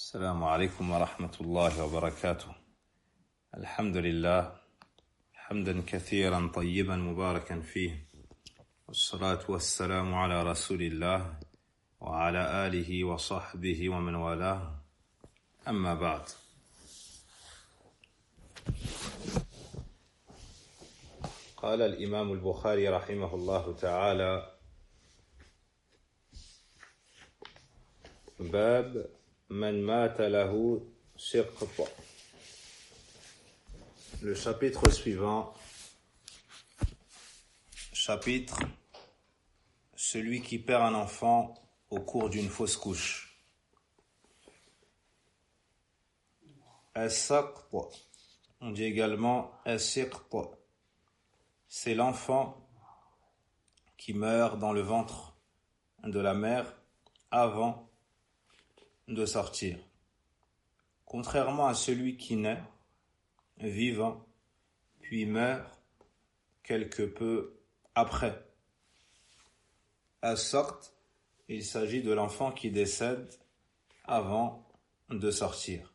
السلام عليكم ورحمة الله وبركاته. الحمد لله حمدا كثيرا طيبا مباركا فيه، والصلاة والسلام على رسول الله وعلى آله وصحبه ومن والاه، أما بعد. قال الإمام البخاري رحمه الله تعالى: باب من مات له سقط. Le chapitre suivant, chapitre celui qui perd un enfant au cours d'une fausse couche. As-saqt, on dit également as-siqt, c'est l'enfant qui meurt dans le ventre de la mère avant de sortir. Contrairement à celui qui naît vivant, puis meurt quelque peu après. As-saqt, il s'agit de l'enfant qui décède avant de sortir.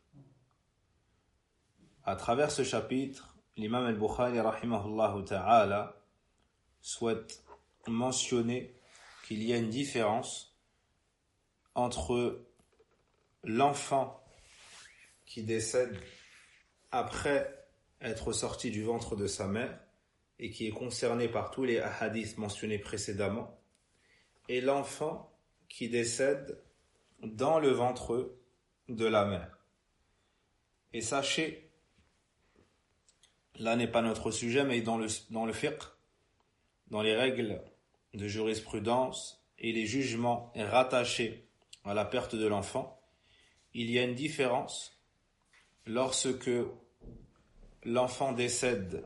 À travers ce chapitre, l'imam al-Bukhari rahimahullah ta'ala souhaite mentionner qu'il y a une différence entre l'enfant qui décède après être sorti du ventre de sa mère et qui est concerné par tous les hadiths mentionnés précédemment, et l'enfant qui décède dans le ventre de la mère. Et sachez, là n'est pas notre sujet, mais dans le fiqh, dans les règles de jurisprudence et les jugements rattachés à la perte de l'enfant, il y a une différence lorsque l'enfant décède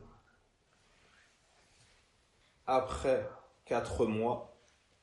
après 4 mois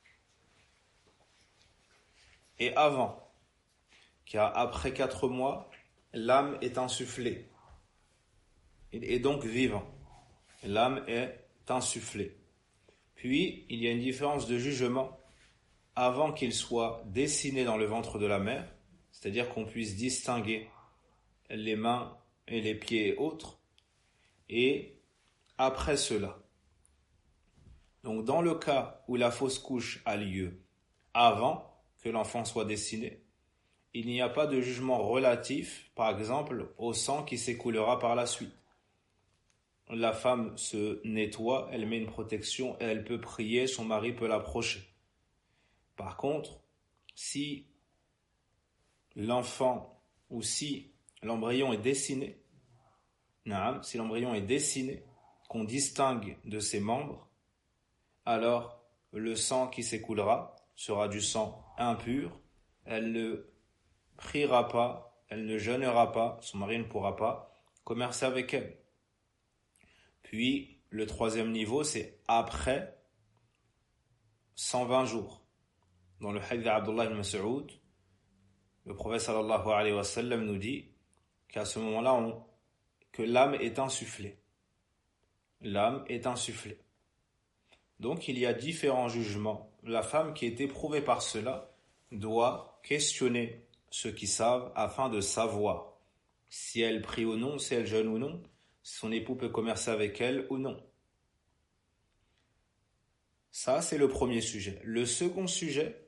et avant, car après 4 mois, l'âme est insufflée. Il est donc vivant. L'âme est insufflée. Puis, il y a une différence de jugement avant qu'il soit dessiné dans le ventre de la mère, c'est-à-dire qu'on puisse distinguer les mains et les pieds et autres, et après cela. Donc dans le cas où la fausse couche a lieu avant que l'enfant soit dessiné, il n'y a pas de jugement relatif, par exemple, au sang qui s'écoulera par la suite. La femme se nettoie, elle met une protection et elle peut prier, son mari peut l'approcher. Par contre, si l'enfant ou si l'embryon est dessiné, qu'on distingue de ses membres, alors le sang qui s'écoulera sera du sang impur, elle ne priera pas, elle ne jeûnera pas, son mari ne pourra pas commercer avec elle. Puis le troisième niveau, c'est après 120 jours. Dans le hadith d'Abdullah ibn Mas'ud, le prophète sallallahu alayhi wa sallam nous dit qu'à ce moment-là, que l'âme est insufflée. L'âme est insufflée. Donc il y a différents jugements. La femme qui est éprouvée par cela doit questionner ceux qui savent afin de savoir si elle prie ou non, si elle jeûne ou non, si son époux peut commercer avec elle ou non. Ça, c'est le premier sujet. Le second sujet,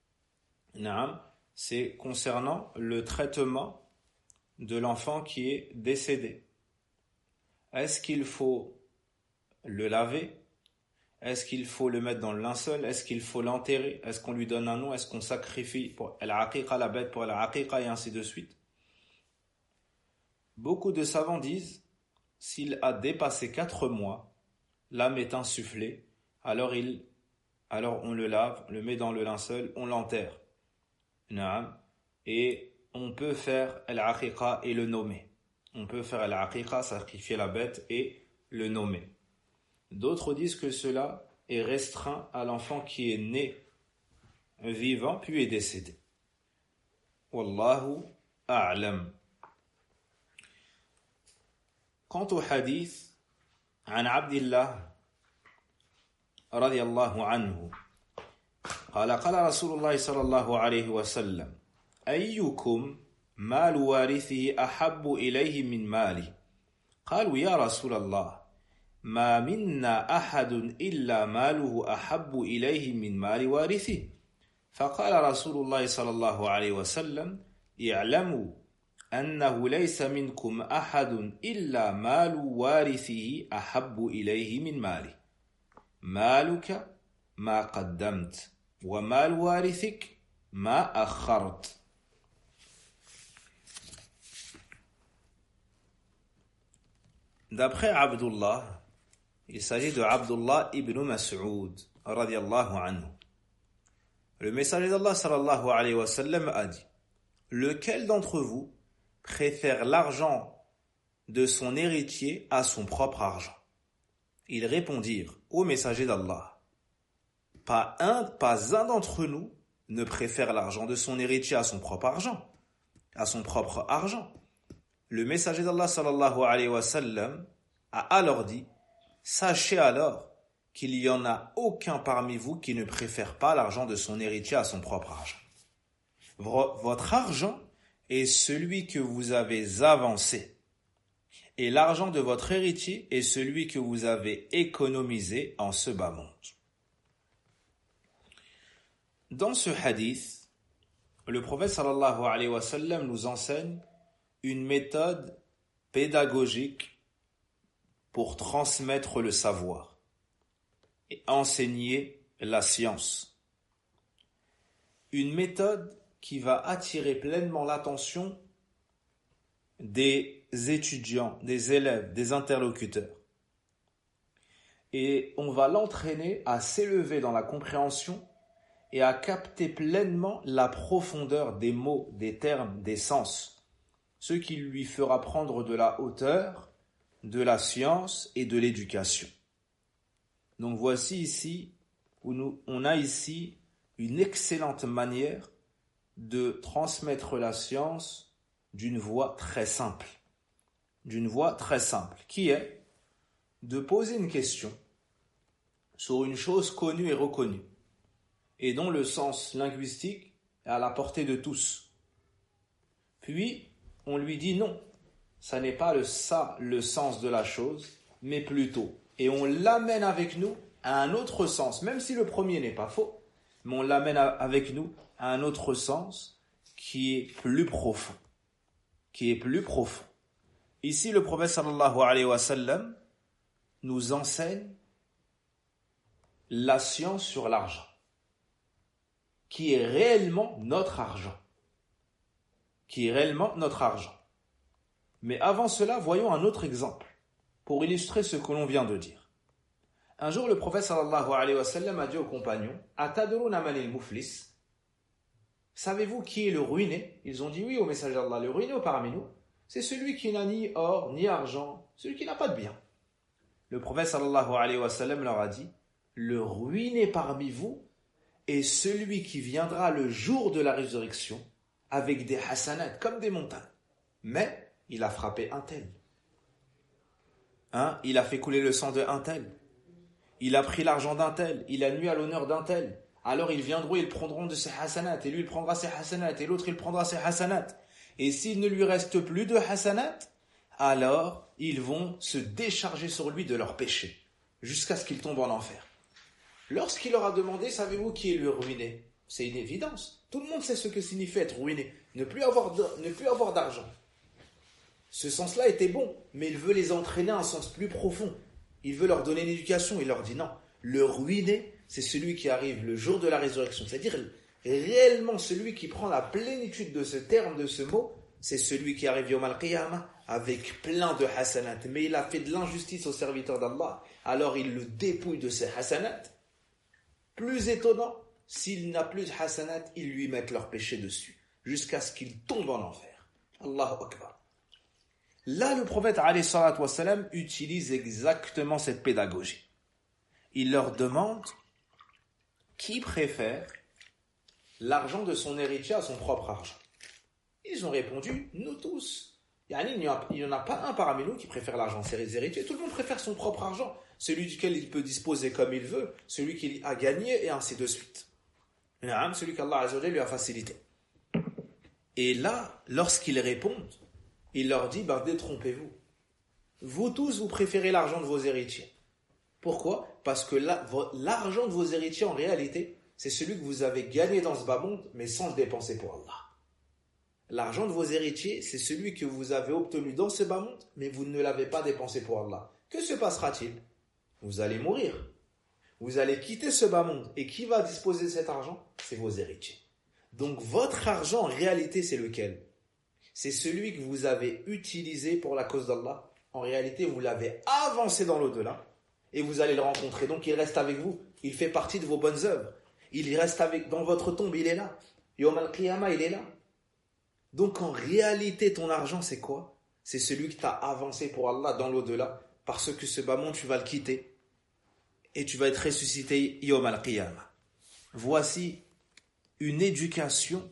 c'est concernant le traitement de l'enfant qui est décédé. Est-ce qu'il faut le laver? Est-ce qu'il faut le mettre dans le linceul? Est-ce qu'il faut l'enterrer? Est-ce qu'on lui donne un nom? Est-ce qu'on sacrifie pour al-aqiqa, la bête pour al-aqiqa, et ainsi de suite? Beaucoup de savants disent, s'il a dépassé 4 mois, l'âme est insufflée, alors on le lave, le met dans le linceul, on l'enterre. Et on peut faire al-aqiqa et le nommer. On peut faire al-aqiqa, sacrifier la bête et le nommer. D'autres disent que cela est restreint à l'enfant qui est né vivant puis est décédé. Wallahu a'lam. Quant au hadith, عن عبد الله رضي الله عنه قال قال رسول الله صلى الله عليه وسلم أيكم مال وارثه أحب إليه من مالي قالوا يا رسول الله ما منا أحد إلا ماله أحب إليه من مال وارثه فقال رسول الله صلى الله عليه وسلم اعلموا أنه ليس منكم أحد إلا مال وارثه أحب إليه من ماله مالك ما قدمت ومال وارثك ما أخرت. D'après Abdullah, il s'agit de Abdullah ibn Mas'ud radiyallahu anhu. Le messager d'Allah sallallahu alayhi wa sallam a dit: lequel d'entre vous préfère l'argent de son héritier à son propre argent? Ils répondirent: ô messager d'Allah, pas un d'entre nous ne préfère l'argent de son héritier à son propre argent. Le messager d'Allah sallallahu alayhi wa sallam a alors dit: sachez alors qu'il n'y en a aucun parmi vous qui ne préfère pas l'argent de son héritier à son propre argent. Votre argent est celui que vous avez avancé, et l'argent de votre héritier est celui que vous avez économisé en ce bas monde. Dans ce hadith, le prophète sallallahu alayhi wa sallam nous enseigne une méthode pédagogique pour transmettre le savoir et enseigner la science. Une méthode qui va attirer pleinement l'attention des étudiants, des élèves, des interlocuteurs. Et on va l'entraîner à s'élever dans la compréhension et à capter pleinement la profondeur des mots, des termes, des sens, ce qui lui fera prendre de la hauteur, de la science et de l'éducation. Donc voici ici, on a ici une excellente manière de transmettre la science d'une voie très simple, qui est de poser une question sur une chose connue et reconnue, et dont le sens linguistique est à la portée de tous. Puis, on lui dit non, ça n'est pas le sens de la chose, mais plutôt. Et on l'amène avec nous à un autre sens, même si le premier n'est pas faux, mais on l'amène avec nous à un autre sens qui est plus profond. Ici, le prophète sallallahu alayhi wa sallam nous enseigne la science sur l'argent, qui est réellement notre argent. Mais avant cela, voyons un autre exemple pour illustrer ce que l'on vient de dire. Un jour, le prophète sallallahu alayhi wa sallam a dit aux compagnons: Atadruna manil muflis? Savez-vous qui est le ruiné? Ils ont dit oui au messager d'Allah. Le ruiné parmi nous, c'est celui qui n'a ni or ni argent, celui qui n'a pas de bien. Le prophète sallallahu alayhi wa sallam leur a dit: le ruiné parmi vous est celui qui viendra le jour de la résurrection avec des hasanats comme des montagnes. Mais il a frappé un tel. Il a fait couler le sang d'un tel. Il a pris l'argent d'un tel. Il a nui à l'honneur d'un tel. Alors ils viendront, ils prendront de ses hasanats. Et lui, il prendra ses hasanats. Et l'autre, il prendra ses hasanats. Et s'il ne lui reste plus de hasanats, alors ils vont se décharger sur lui de leurs péchés, jusqu'à ce qu'il tombe en enfer. Lorsqu'il leur a demandé: savez-vous qui est le ruiné? C'est une évidence. Tout le monde sait ce que signifie être ruiné. Ne plus avoir d'argent. Ce sens-là était bon, mais il veut les entraîner à un sens plus profond. Il veut leur donner une éducation. Il leur dit non. Le ruiné, c'est celui qui arrive le jour de la résurrection. C'est-à-dire, réellement, celui qui prend la plénitude de ce terme, de ce mot, c'est celui qui arrive Yawm al-Qiyamah avec plein de hasanat. Mais il a fait de l'injustice au serviteur d'Allah. Alors il le dépouille de ses hasanat. Plus étonnant, s'il n'a plus de hasanat, ils lui mettent leur péché dessus, jusqu'à ce qu'il tombe en enfer. Allahu Akbar. Là, le prophète alayhi salatu wa salam utilise exactement cette pédagogie. Il leur demande qui préfère l'argent de son héritier à son propre argent. Ils ont répondu: nous tous. Il n'y en a pas un parmi nous qui préfère l'argent de ses héritiers. Tout le monde préfère son propre argent, celui duquel il peut disposer comme il veut, celui qu'il a gagné, et ainsi de suite. Celui qu'Allah Azza wa Jalla lui a facilité. Et là, lorsqu'ils répondent, il leur dit, détrompez-vous. Vous tous, vous préférez l'argent de vos héritiers. Pourquoi? Parce que l'argent de vos héritiers, en réalité, c'est celui que vous avez gagné dans ce bas monde, mais sans le dépenser pour Allah. L'argent de vos héritiers, c'est celui que vous avez obtenu dans ce bas monde, mais vous ne l'avez pas dépensé pour Allah. Que se passera-t-il? Vous allez mourir. Vous allez quitter ce bas monde. Et qui va disposer de cet argent? C'est vos héritiers. Donc votre argent, en réalité, c'est lequel? C'est celui que vous avez utilisé pour la cause d'Allah. En réalité, vous l'avez avancé dans l'au-delà et vous allez le rencontrer. Donc il reste avec vous. Il fait partie de vos bonnes œuvres. Il reste dans votre tombe, il est là. Yawm al-Qiyamah, il est là. Donc en réalité, ton argent, c'est quoi? C'est celui que tu as avancé pour Allah dans l'au-delà, parce que ce bas monde, tu vas le quitter et tu vas être ressuscité Yawm al-Qiyamah. Voici une éducation,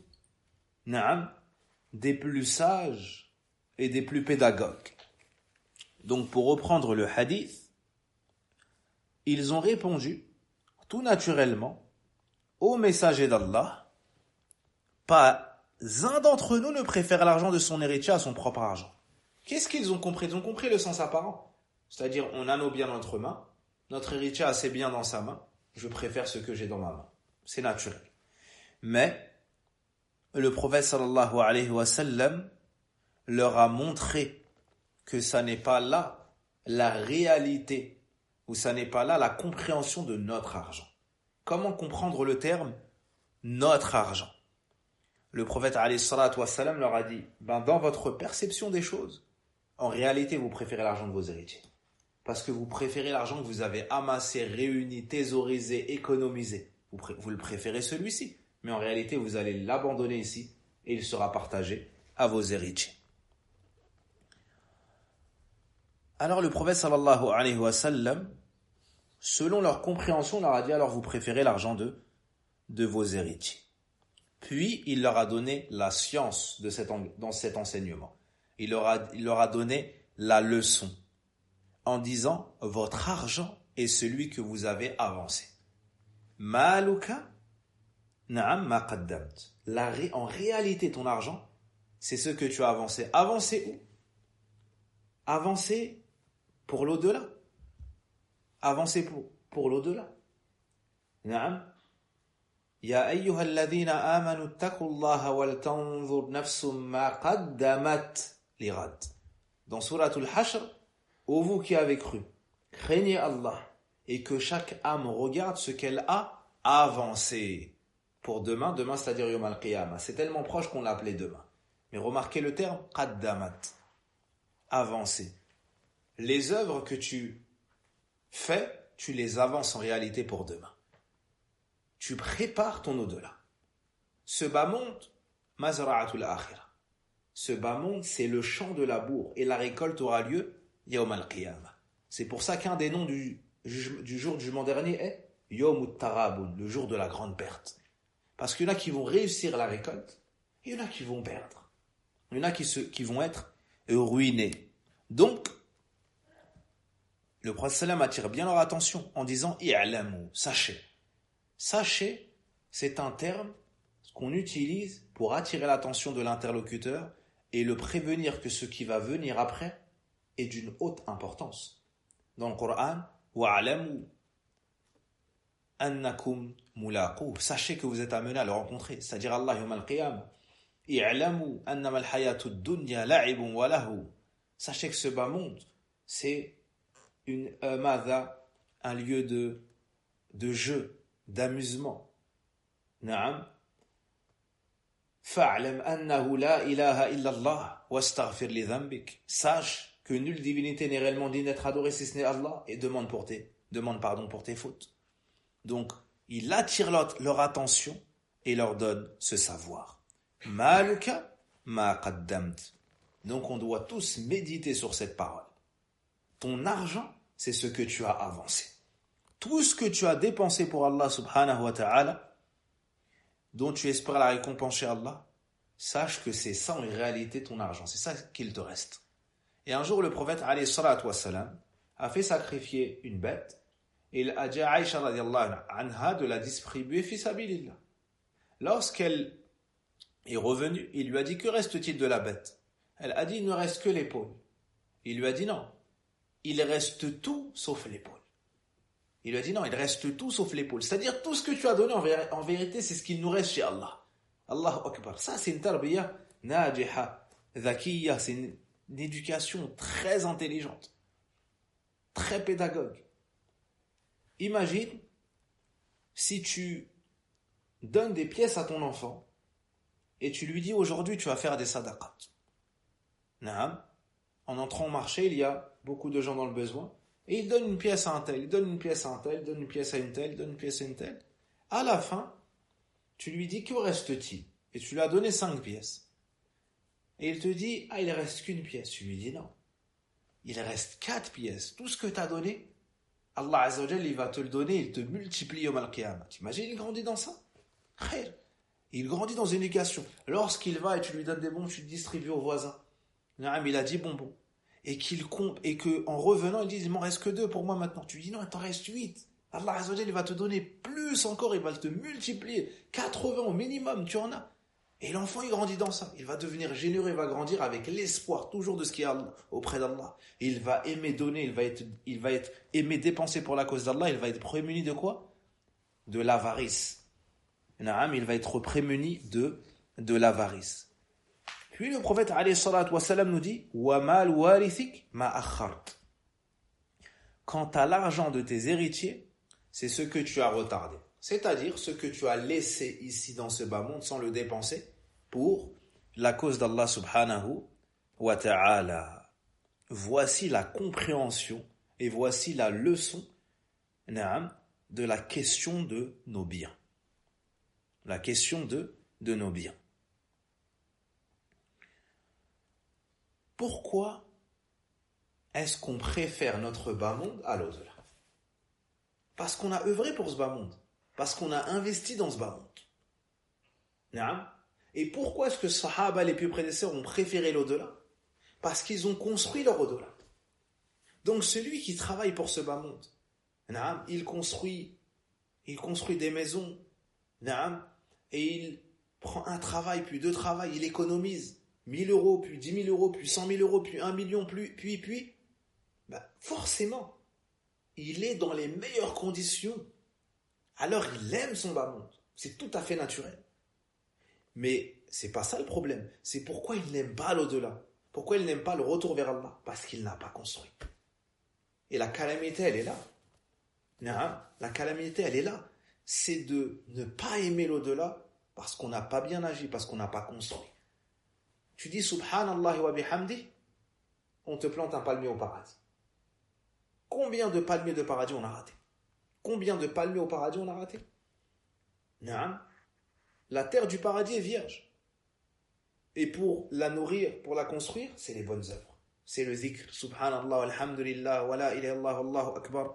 des plus sages et des plus pédagogues. Donc pour reprendre le hadith, ils ont répondu tout naturellement au messager d'Allah. Pas un d'entre nous ne préfère l'argent de son héritier à son propre argent. Qu'est-ce qu'ils ont compris? Ils ont compris le sens apparent. C'est-à-dire, on a nos biens dans notre main, notre héritier a ses biens dans sa main, je préfère ce que j'ai dans ma main. C'est naturel. Mais le prophète sallallahu alayhi wa sallam leur a montré que ça n'est pas là la réalité, ou ça n'est pas là la compréhension de notre argent. Comment comprendre le terme notre argent? Le prophète alayhi salatu wa sallam leur a dit, dans votre perception des choses, en réalité vous préférez l'argent de vos héritiers. Parce que vous préférez l'argent que vous avez amassé, réuni, thésaurisé, économisé. Vous le préférez celui-ci. Mais en réalité, vous allez l'abandonner ici et il sera partagé à vos héritiers. Alors le prophète sallallahu alayhi wa sallam, selon leur compréhension, leur a dit, alors vous préférez l'argent de vos héritiers. Puis il leur a donné la science dans cet enseignement. Il leur a donné la leçon en disant, votre argent est celui que vous avez avancé. Maluka na'am ma qaddamt. En réalité, ton argent, c'est ce que tu as avancé. Avancé où? Avancé pour l'au-delà. Avancé pour l'au-delà. Na'am. Ya ayyuhal ladhina amanu ittaqullaha wal tanzur nafsum ma qaddamat lighad. Dans Suratul Hashr, ô vous qui avez cru, craignez Allah et que chaque âme regarde ce qu'elle a avancé pour demain. Demain, c'est-à-dire Yawm al-Qiyamah. C'est tellement proche qu'on l'a appelé demain. Mais remarquez le terme qaddamat, avancer. Les œuvres que tu fais, tu les avances en réalité pour demain. Tu prépares ton au-delà. Ce bas monde, mazra'atul akhirah. Ce bas monde, c'est le champ de labour et la récolte aura lieu Yawm al-Qiyamah. C'est pour ça qu'un des noms du jour du jugement dernier est Yawm al-Tarabun, le jour de la grande perte. Parce qu'il y en a qui vont réussir la récolte, et il y en a qui vont perdre. Il y en a qui vont être ruinés. Donc, le prophète sallam attire bien leur attention en disant i'lamu, sachez. Sachez, c'est un terme qu'on utilise pour attirer l'attention de l'interlocuteur et le prévenir que ce qui va venir après est d'une haute importance. Dans le Coran, wa'alamu annakum mulaqu. Sachez que vous êtes amenés à le rencontrer, c'est-à-dire Allah yawm al-qiyamah. I'lamu annama al-hayatu ad-dunya la'ibun wa lahu. Sachez que ce bas monde, c'est un lieu de jeu, d'amusement. Na'am. Fa'lam annahu la ilaha illallah wastaghfir li dhanbik. Sache que nulle divinité n'est réellement digne d'être adorée si ce n'est Allah et demande pardon pour tes fautes. Donc, il attire leur attention et leur donne ce savoir. Maluka ma qaddamt. Donc, on doit tous méditer sur cette parole. Ton argent, c'est ce que tu as avancé. Tout ce que tu as dépensé pour Allah subhanahu wa ta'ala, dont tu espères la récompense chez Allah, sache que c'est ça en réalité ton argent. C'est ça qu'il te reste. Et un jour, le prophète alayhi salatu wa salam a fait sacrifier une bête et il a dit à Aïcha radiallahu anha de la distribuer fi sabilillah. Lorsqu'elle est revenu, il lui a dit, que reste-t-il de la bête? Elle a dit, il ne reste que l'épaule. Il lui a dit non, il reste tout sauf l'épaule. Il lui a dit non, il reste tout sauf l'épaule. C'est-à-dire tout ce que tu as donné en vérité, c'est ce qu'il nous reste chez Allah. Allahu Akbar. Ça, c'est une tarbiya najiha, dhakiya, c'est une éducation très intelligente, très pédagogue. Imagine si tu donnes des pièces à ton enfant et tu lui dis aujourd'hui tu vas faire des sadaqat. Naam. En entrant au marché, il y a beaucoup de gens dans le besoin. Et il donne une pièce à un tel, il donne une pièce à un tel, il donne une pièce à une telle, il donne une pièce à une telle. À la fin, tu lui dis, que reste-t-il? Et tu lui as donné 5 pièces. Et il te dit, ah, il reste qu'une pièce. Tu lui dis non. Il reste 4 pièces. Tout ce que tu as donné, Allah Azza wa Jalla, il va te le donner, il te multiplie au Al-Qiyamah. T'imagines, il grandit dans ça? Khair. Il grandit dans une éducation. Lorsqu'il va et tu lui donnes des bonbons, tu le distribues aux voisins. Il a dit bonbons. Et qu'il compte, et qu'en revenant, il dit, il m'en reste que 2 pour moi maintenant. Tu lui dis non, il t'en reste 8. Allah Azza wa Jalla, il va te donner plus encore, il va te multiplier. 80 au minimum, tu en as. Et l'enfant, il grandit dans ça. Il va devenir généreux, il va grandir avec l'espoir toujours de ce qu'il y a auprès d'Allah. Il va aimer donner, il va être aimer dépenser pour la cause d'Allah, il va être prémuni de quoi? De l'avarice. Naam, il va être prémuni de l'avarice. Puis le prophète alayhi salatu wassalam nous dit wa mal warithik ma akhart. Quant à l'argent de tes héritiers, c'est ce que tu as retardé. C'est-à-dire ce que tu as laissé ici dans ce bas monde sans le dépenser pour la cause d'Allah subhanahu wa ta'ala. Voici la compréhension et voici la leçon de la question de nos biens. La question de nos biens. Pourquoi est-ce qu'on préfère notre bas monde à l'au-delà? Parce qu'on a œuvré pour ce bas monde. Parce qu'on a investi dans ce bas monde. Et pourquoi est-ce que les Sahaba, les plus prédécesseurs, ont préféré l'au-delà? Parce qu'ils ont construit leur au-delà. Donc celui qui travaille pour ce bas monde, il construit des maisons, et il prend un travail, puis 2 travails, il économise 1 000 euros, puis 10 000 euros, puis 100 000 euros, puis 1 million, puis, forcément, il est dans les meilleures conditions. Alors il aime son bas monde. C'est tout à fait naturel. Mais c'est pas ça le problème. C'est pourquoi il n'aime pas l'au-delà. Pourquoi il n'aime pas le retour vers Allah? Parce qu'il n'a pas construit. Et la calamité, elle est là. La calamité, elle est là. C'est de ne pas aimer l'au-delà parce qu'on n'a pas bien agi, parce qu'on n'a pas construit. Tu dis Subhanallah wa bihamdi, on te plante un palmier au paradis. Combien de palmiers de paradis on a raté? Combien de palmiers au paradis on a raté? La terre du paradis est vierge. Et pour la nourrir, pour la construire, c'est les bonnes œuvres. C'est le zikr. Subhanallah, alhamdulillah, wa la ilaha illallah, Allahu akbar.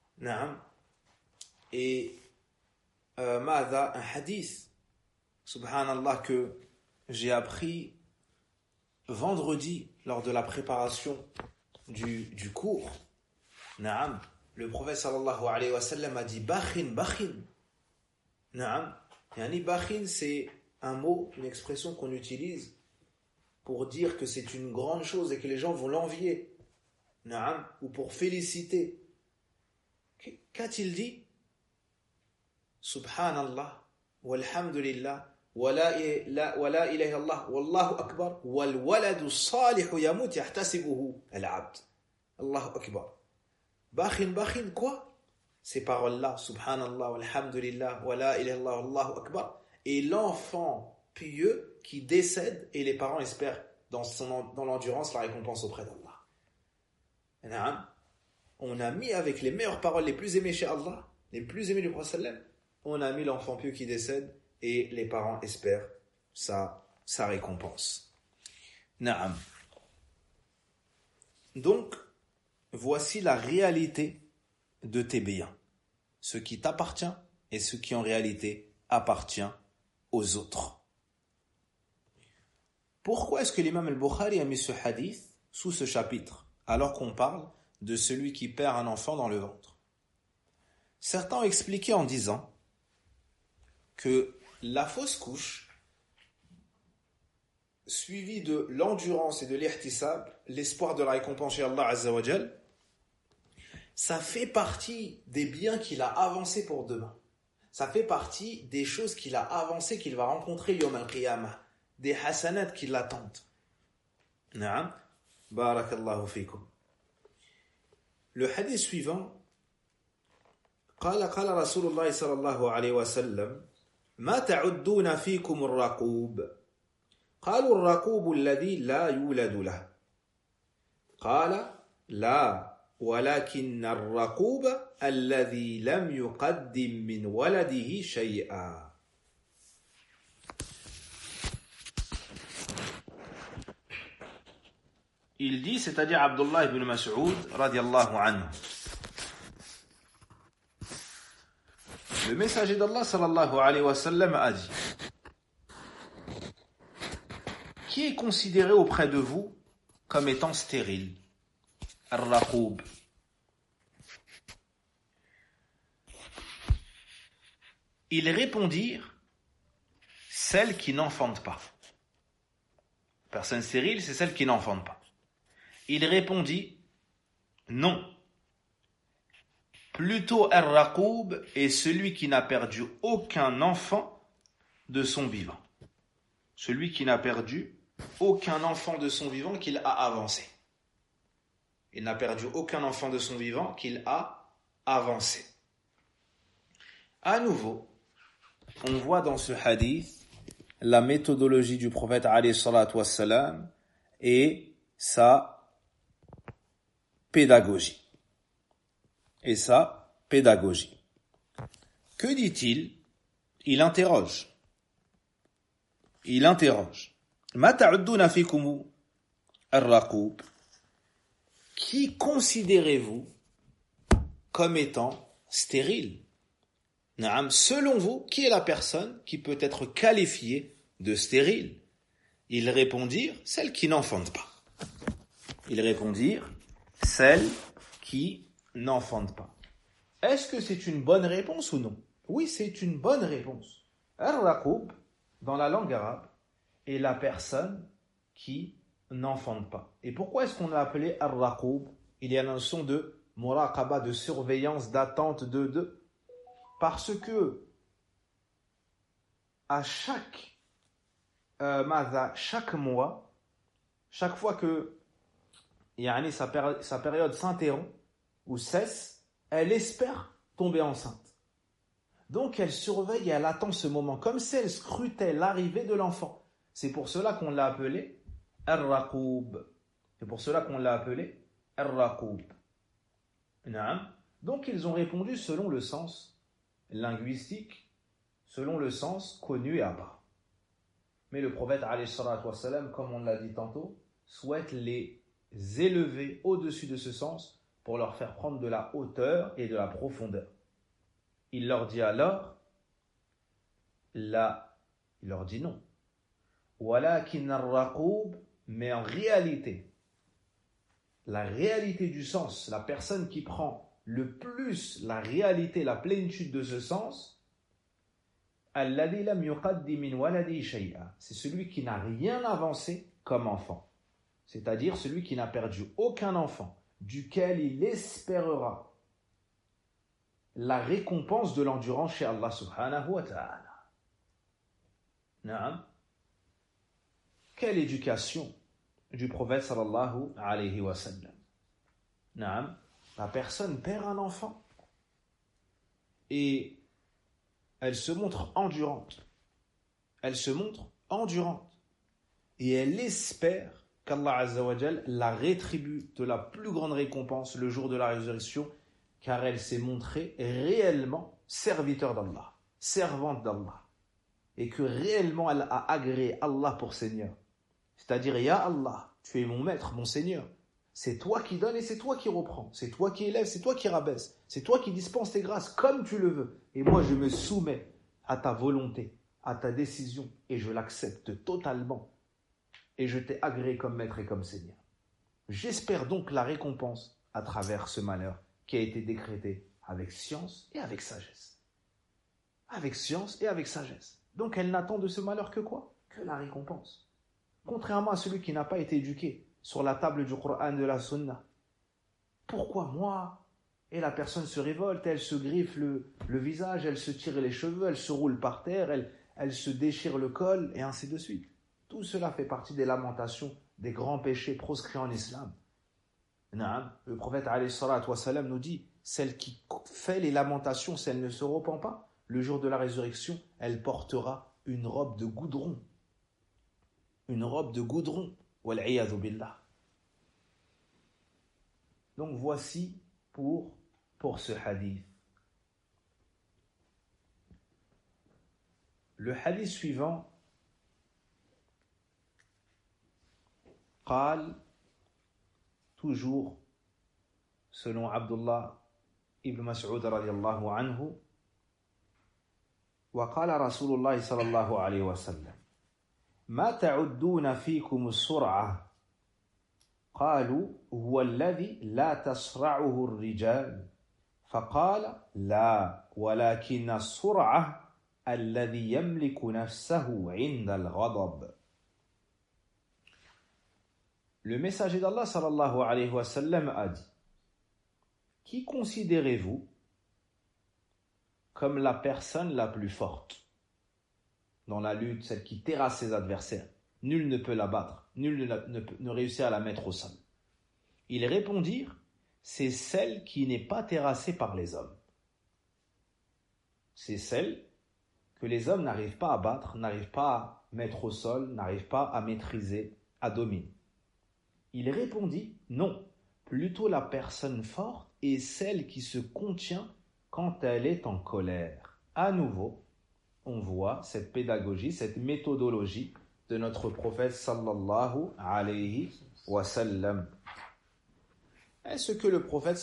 Et un hadith, subhanallah, que j'ai appris vendredi lors de la préparation du cours. Le prophète sallallahu alayhi wa sallam a dit bakhin. Yani bakhin, c'est un mot, une expression qu'on utilise pour dire que c'est une grande chose et que les gens vont l'envier. Ou pour féliciter. Qu'a-t-il dit? Subhanallah, walhamdulillah, wa la ilaha illallah, wallahu akbar, wal waladu salihu yamut yahtasibuhu al-abd. Allahu akbar. Bakhin, quoi? Ces paroles-là, subhanallah, walhamdulillah, wa la ilaha illallah, wallahu akbar, et l'enfant pieux qui décède et les parents espèrent dans l'endurance la récompense auprès d'Allah. On a mis avec les meilleures paroles les plus aimées chez Allah, les plus aimées du prophète sallam, on a mis l'enfant pieux qui décède et les parents espèrent sa récompense. Naam. Donc, voici la réalité de tes biens. Ce qui t'appartient et ce qui en réalité appartient aux autres. Pourquoi est-ce que l'imam al-Bukhari a mis ce hadith sous ce chapitre alors qu'on parle de celui qui perd un enfant dans le ventre? Certains ont expliqué en disant que la fausse couche suivi de l'endurance et de l'ihtisab, l'espoir de la récompense chez Allah Azza wa Jal, ça fait partie des biens qu'il a avancés pour demain. Ça fait partie des choses qu'il a avancées, qu'il va rencontrer Yawm al-Qiyamah, des hasanat qui l'attendent. Na'am. Barakallahu fikum. Le hadith suivant, قال رسول الله صلى الله عليه وسلم ما تعدون فيكم الرقوب قالوا الرقوب الذي لا يولد له قال لا ولكن الرقوب الذي لم يقدم من ولده شيئا. Il dit, c'est-à-dire Abdullah ibn Mas'ud radiyallahu anhu, le messager d'Allah sallallahu alayhi wa sallam a dit: qui est considéré auprès de vous comme étant stérile? Ar-Raqoub. Ils répondirent: celle qui n'enfante pas. Personne stérile, c'est celle qui n'enfante pas. Il répondit: non. Plutôt Ar-Raqoub est celui qui n'a perdu aucun enfant de son vivant. Celui qui n'a perdu aucun enfant de son vivant qu'il a avancé. Il n'a perdu aucun enfant de son vivant qu'il a avancé. À nouveau, on voit dans ce hadith la méthodologie du prophète alayhi salatu wassalam et sa pédagogie. Que dit-il? Il interroge. Ma ta'udduna fikum ar-raqoub. Qui considérez-vous comme étant stérile? Naam, selon vous, qui est la personne qui peut être qualifiée de stérile? Ils répondirent: celle qui n'enfante pas. Est-ce que c'est une bonne réponse ou non? Oui, c'est une bonne réponse. Ar-Raqoub, dans la langue arabe, est la personne qui n'enfante pas. Et pourquoi est-ce qu'on a appelé Ar-Raqoub? Il y a une notion de muraqaba, de surveillance, d'attente, parce que à chaque mois, chaque fois que sa période s'interrompt ou cesse, elle espère tomber enceinte. Donc elle surveille et elle attend ce moment, comme si elle scrutait l'arrivée de l'enfant. C'est pour cela qu'on l'a appelé Ar-Raqoub. Donc ils ont répondu selon le sens linguistique, selon le sens connu et à part. Mais le prophète, alayhi salatu wassalam, comme on l'a dit tantôt, souhaite les élever au-dessus de ce sens pour leur faire prendre de la hauteur et de la profondeur. Il leur dit alors, il leur dit non. Walakin ar-raqoub, mais en réalité, la réalité du sens, la personne qui prend le plus la réalité, la plénitude de ce sens, alladhi lam yuqaddim min waladi shay'a, c'est celui qui n'a rien avancé comme enfant. C'est-à-dire celui qui n'a perdu aucun enfant, duquel il espérera la récompense de l'endurance chez Allah subhanahu wa ta'ala. Naam. Quelle éducation du prophète sallallahu alayhi wa sallam. Naam. La personne perd un enfant et elle se montre endurante. Et elle espère qu'Allah Azza wa Jal la rétribue de la plus grande récompense le jour de la résurrection, car elle s'est montrée réellement serviteur d'Allah, servante d'Allah, et que réellement elle a agréé Allah pour Seigneur. C'est-à-dire, Ya Allah, tu es mon maître, mon Seigneur. C'est toi qui donnes et c'est toi qui reprends. C'est toi qui élèves, c'est toi qui rabaisse. C'est toi qui dispenses tes grâces comme tu le veux. Et moi, je me soumets à ta volonté, à ta décision, et je l'accepte totalement. Et je t'ai agréé comme maître et comme Seigneur. J'espère donc la récompense à travers ce malheur qui a été décrété avec science et avec sagesse. Donc elle n'attend de ce malheur que quoi? Que la récompense. Contrairement à celui qui n'a pas été éduqué sur la table du Coran, de la Sunna. Pourquoi moi? Et la personne se révolte, elle se griffe le visage, elle se tire les cheveux, elle se roule par terre, elle se déchire le col, et ainsi de suite. Tout cela fait partie des lamentations, des grands péchés proscrits en islam. Le prophète alayhi salatu wassalam nous dit, celle qui fait les lamentations, si elle ne se repent pas, le jour de la résurrection, elle portera une robe de goudron. Une robe de goudron. Wal'iyadhu billah. Donc voici pour ce hadith. Le hadith suivant, قال, toujours selon Abdullah ibn Mas'ud radiyallahu anhu, وقال رسول الله صلى الله عليه وسلم ما تعدون فيكم السرعة قالوا هو الذي لا تسرعه الرجال فقال لا ولكن السرعة الذي يملك نفسه عند الغضب. Le messager d'Allah sallallahu alayhi wa sallam a dit: qui considérez-vous comme la personne la plus forte dans la lutte, celle qui terrasse ses adversaires? Nul ne peut la battre, nul ne peut réussir à la mettre au sol. Ils répondirent: c'est celle qui n'est pas terrassée par les hommes. C'est celle que les hommes n'arrivent pas à battre, n'arrivent pas à mettre au sol, n'arrivent pas à maîtriser, à dominer. Il répondit: non, plutôt la personne forte est celle qui se contient quand elle est en colère. À nouveau, on voit cette pédagogie, cette méthodologie de notre prophète sallallahu alayhi wa sallam. Est-ce que le prophète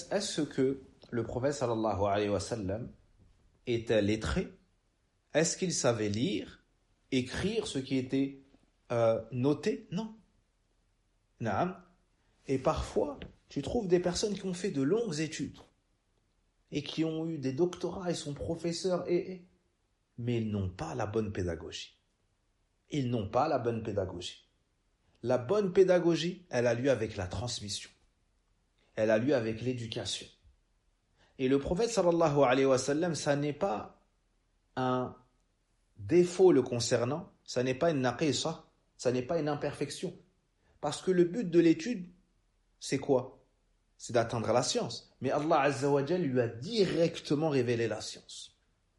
sallallahu alayhi wa sallam était lettré? Est-ce qu'il savait lire, écrire ce qui était noté? Non. Naam. Et parfois, tu trouves des personnes qui ont fait de longues études et qui ont eu des doctorats et sont professeurs, mais ils n'ont pas la bonne pédagogie. Ils n'ont pas la bonne pédagogie. La bonne pédagogie, elle a lieu avec la transmission. Elle a lieu avec l'éducation. Et le prophète sallallahu alayhi wa sallam, ça n'est pas un défaut le concernant, ça n'est pas une naqisa, ça n'est pas une imperfection. Parce que le but de l'étude, c'est quoi? C'est d'atteindre la science. Mais Allah Azza wa Jal lui a directement révélé la science.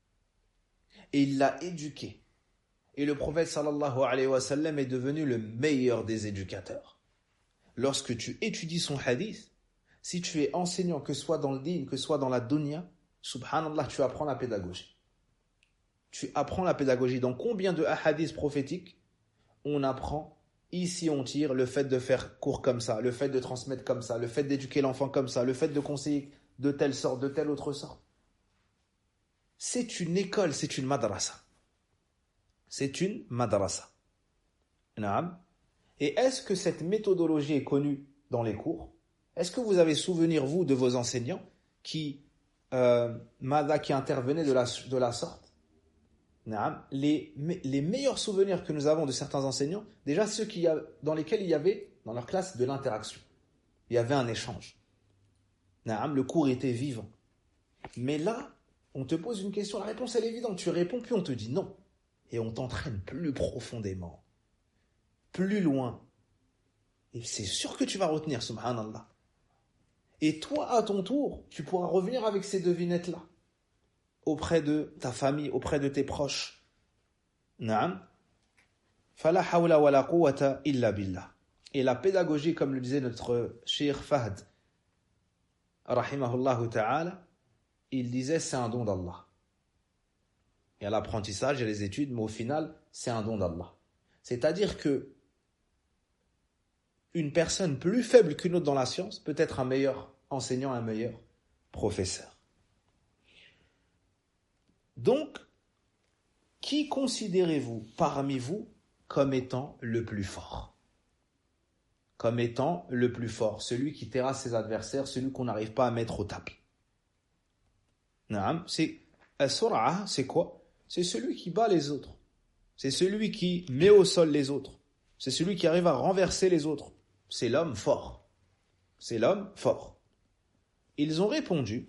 Et il l'a éduqué. Et le prophète sallallahu alayhi wa sallam est devenu le meilleur des éducateurs. Lorsque tu étudies son hadith, si tu es enseignant, que ce soit dans le din, que ce soit dans la dunya, subhanallah, tu apprends la pédagogie. Tu apprends la pédagogie. Dans combien de hadiths prophétiques on apprend? Ici, on tire le fait de faire cours comme ça, le fait de transmettre comme ça, le fait d'éduquer l'enfant comme ça, le fait de conseiller de telle sorte, de telle autre sorte. C'est une école, c'est une madrasa. C'est une madrasa. Naam. Et est-ce que cette méthodologie est connue dans les cours? Est-ce que vous avez souvenir, vous, de vos enseignants qui intervenaient de la sorte? Les meilleurs souvenirs que nous avons de certains enseignants, déjà ceux dans lesquels il y avait, dans leur classe, de l'interaction. Il y avait un échange. Le cours était vivant. Mais là, on te pose une question, la réponse elle est évidente, tu réponds, puis on te dit non. Et on t'entraîne plus profondément, plus loin. Et c'est sûr que tu vas retenir, subhanallah. Et toi, à ton tour, tu pourras revenir avec ces devinettes-là auprès de ta famille, auprès de tes proches. Naam. Fala hawla wa la quwwata illa billah. Et la pédagogie, comme le disait notre Cheikh Fahd, rahimahullah ta'ala, il disait c'est un don d'Allah. Il y a l'apprentissage, il y a les études, mais au final, c'est un don d'Allah. C'est-à-dire que une personne plus faible qu'une autre dans la science peut être un meilleur enseignant, un meilleur professeur. Donc, qui considérez-vous parmi vous comme étant le plus fort? Comme étant le plus fort, celui qui terrasse ses adversaires, celui qu'on n'arrive pas à mettre au tapis. C'est quoi? C'est celui qui bat les autres. C'est celui qui met au sol les autres. C'est celui qui arrive à renverser les autres. C'est l'homme fort. C'est l'homme fort. Ils ont répondu,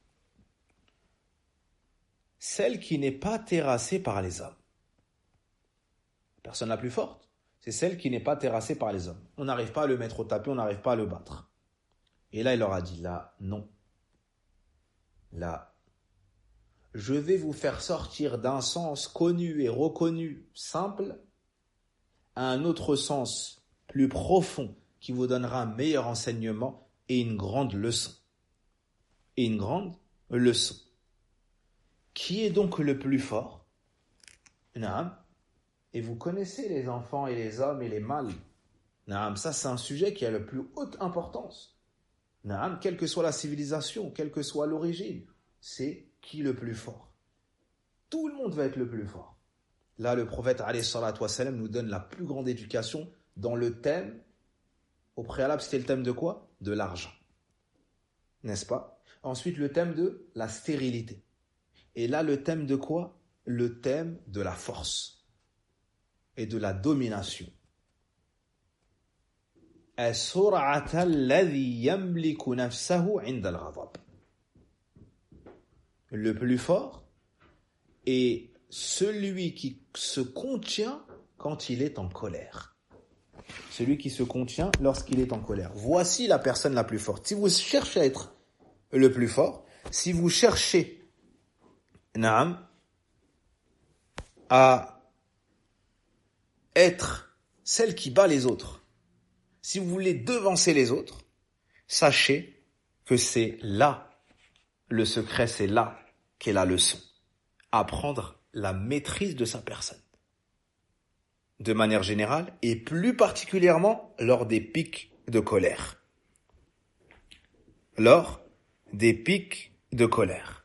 celle qui n'est pas terrassée par les hommes. La personne la plus forte, c'est celle qui n'est pas terrassée par les hommes. On n'arrive pas à le mettre au tapis, on n'arrive pas à le battre. Et là, il leur a dit, là, non. Là, je vais vous faire sortir d'un sens connu et reconnu, simple, à un autre sens plus profond qui vous donnera un meilleur enseignement et une grande leçon. Et une grande leçon. Qui est donc le plus fort? Naam. Et vous connaissez les enfants et les hommes et les mâles. Naam, ça c'est un sujet qui a la plus haute importance. Naam, quelle que soit la civilisation, quelle que soit l'origine, c'est qui le plus fort. Tout le monde va être le plus fort. Là, le prophète alayhi salatu wa salam nous donne la plus grande éducation dans le thème. Au préalable, c'était le thème de quoi? De l'argent. N'est-ce pas? Ensuite, le thème de la stérilité. Et là, le thème de quoi? Le thème de la force et de la domination. Le plus fort est celui qui se contient quand il est en colère. Celui qui se contient lorsqu'il est en colère. Voici la personne la plus forte. Si vous cherchez à être le plus fort, si vous cherchez à être celle qui bat les autres, si vous voulez devancer les autres, sachez que c'est là, le secret, c'est là qu'est la leçon. Apprendre la maîtrise de sa personne. De manière générale, et plus particulièrement lors des pics de colère. Lors des pics de colère.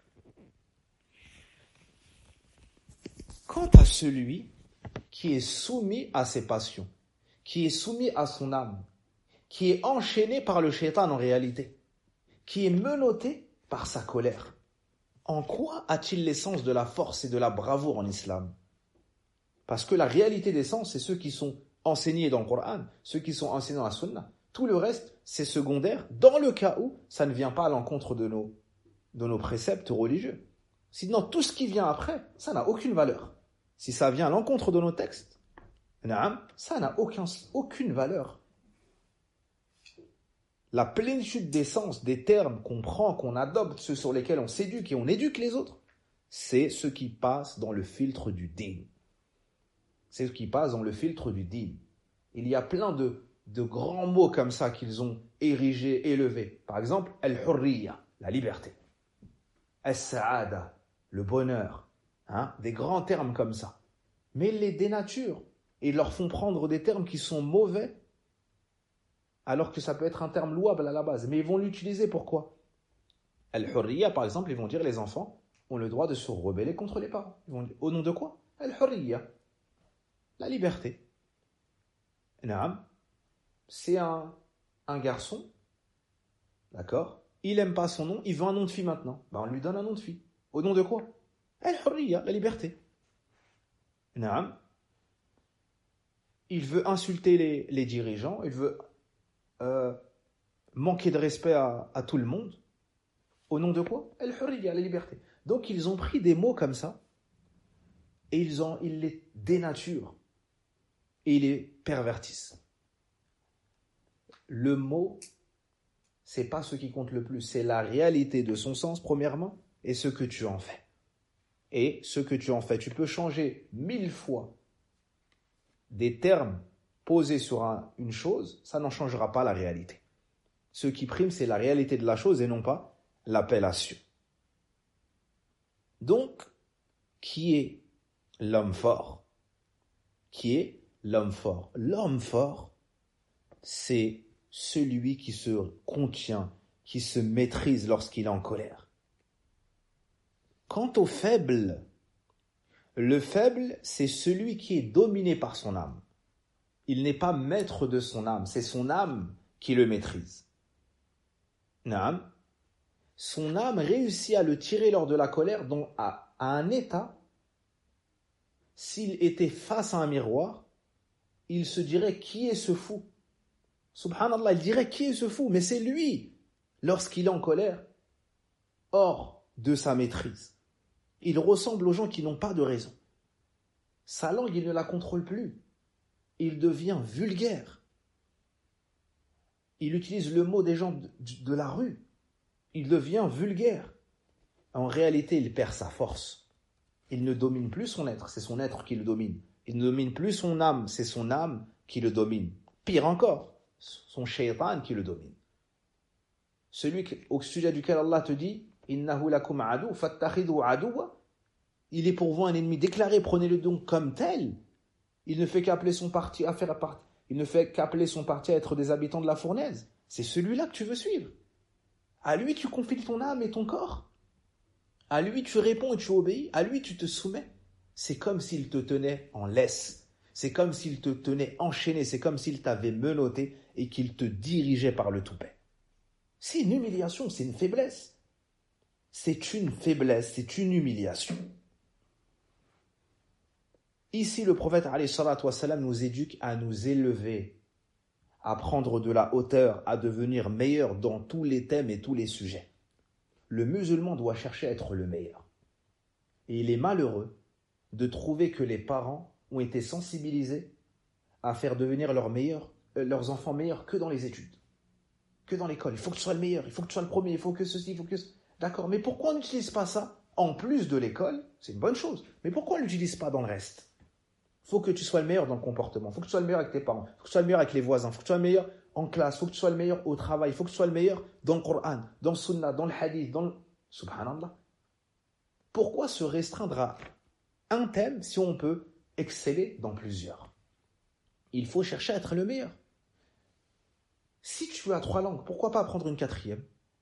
Quant à celui qui est soumis à ses passions, qui est soumis à son âme, qui est enchaîné par le shaitan en réalité, qui est menotté par sa colère, en quoi a-t-il l'essence de la force et de la bravoure en islam? Parce que la réalité des sens, c'est ceux qui sont enseignés dans le Coran, ceux qui sont enseignés dans la Sunna. Tout le reste, c'est secondaire, dans le cas où ça ne vient pas à l'encontre de nos préceptes religieux. Sinon, tout ce qui vient après, ça n'a aucune valeur. Si ça vient à l'encontre de nos textes, ça n'a aucune valeur. La plénitude des sens, des termes qu'on prend, qu'on adopte, ceux sur lesquels on s'éduque et on éduque les autres, c'est ce qui passe dans le filtre du din. C'est ce qui passe dans le filtre du din. Il y a plein de grands mots comme ça qu'ils ont érigés, élevés. Par exemple, al-hurriya, la liberté. As-sa'ada, le bonheur. Des grands termes comme ça. Mais ils les dénaturent et ils leur font prendre des termes qui sont mauvais alors que ça peut être un terme louable à la base. Mais ils vont l'utiliser pourquoi? Al-hurriya, par exemple, ils vont dire les enfants ont le droit de se rebeller contre les parents. Ils vont dire, au nom de quoi? Al-hurriya, la liberté. Naam, c'est un garçon, d'accord? Il n'aime pas son nom, il veut un nom de fille maintenant. On lui donne un nom de fille. Au nom de quoi? Al-hurriya, la liberté. Naam, il veut insulter les dirigeants, il veut manquer de respect à tout le monde. Au nom de quoi? Al-hurriya, la liberté. Donc ils ont pris des mots comme ça et ils les dénaturent et ils les pervertissent. Le mot, c'est pas ce qui compte le plus, c'est la réalité de son sens premièrement et ce que tu en fais. Et ce que tu en fais, tu peux changer 1000 fois des termes posés sur une chose, ça n'en changera pas la réalité. Ce qui prime, c'est la réalité de la chose et non pas l'appellation. Donc, qui est l'homme fort? Qui est l'homme fort? L'homme fort, c'est celui qui se contient, qui se maîtrise lorsqu'il est en colère. Quant au faible, le faible, c'est celui qui est dominé par son âme. Il n'est pas maître de son âme, c'est son âme qui le maîtrise. Naam. Son âme réussit à le tirer lors de la colère à un état, s'il était face à un miroir, il se dirait qui est ce fou? Subhanallah, il dirait qui est ce fou? Mais c'est lui, lorsqu'il est en colère, hors de sa maîtrise. Il ressemble aux gens qui n'ont pas de raison. Sa langue, il ne la contrôle plus. Il devient vulgaire. Il utilise le mot des gens de la rue. Il devient vulgaire. En réalité, il perd sa force. Il ne domine plus son être, c'est son être qui le domine. Il ne domine plus son âme, c'est son âme qui le domine. Pire encore, son shaytan qui le domine. Celui au sujet duquel Allah te dit « Innahu lakum adu, fattakhidhu aduwa » il est pour vous un ennemi déclaré, prenez-le donc comme tel. Il ne fait qu'appeler son parti à faire partie. Il ne fait qu'appeler son parti à être des habitants de la fournaise. C'est celui-là que tu veux suivre. À lui tu confies ton âme et ton corps. À lui tu réponds et tu obéis. À lui tu te soumets. C'est comme s'il te tenait en laisse. C'est comme s'il te tenait enchaîné. C'est comme s'il t'avait menotté et qu'il te dirigeait par le toupet. C'est une humiliation, c'est une faiblesse. C'est une faiblesse, c'est une humiliation. Ici, le prophète alayhi salatu wassalam nous éduque à nous élever, à prendre de la hauteur, à devenir meilleur dans tous les thèmes et tous les sujets. Le musulman doit chercher à être le meilleur. Et il est malheureux de trouver que les parents ont été sensibilisés à faire devenir leurs enfants meilleurs que dans les études, que dans l'école. Il faut que tu sois le meilleur, il faut que tu sois le premier, il faut que ceci, il faut que... D'accord, mais pourquoi on n'utilise pas ça en plus de l'école? C'est une bonne chose. Mais pourquoi on ne l'utilise pas dans le reste? Il faut que tu sois le meilleur dans le comportement, il faut que tu sois le meilleur avec tes parents, il faut que tu sois le meilleur avec les voisins, il faut que tu sois le meilleur en classe, il faut que tu sois le meilleur au travail, il faut que tu sois le meilleur dans le Coran, dans le Sunnah, dans le Hadith, dans le... Subhanallah. Pourquoi se restreindre à un thème si on peut exceller dans plusieurs? Il faut chercher à être le meilleur. Si tu as 3 langues, pourquoi pas apprendre une 4e?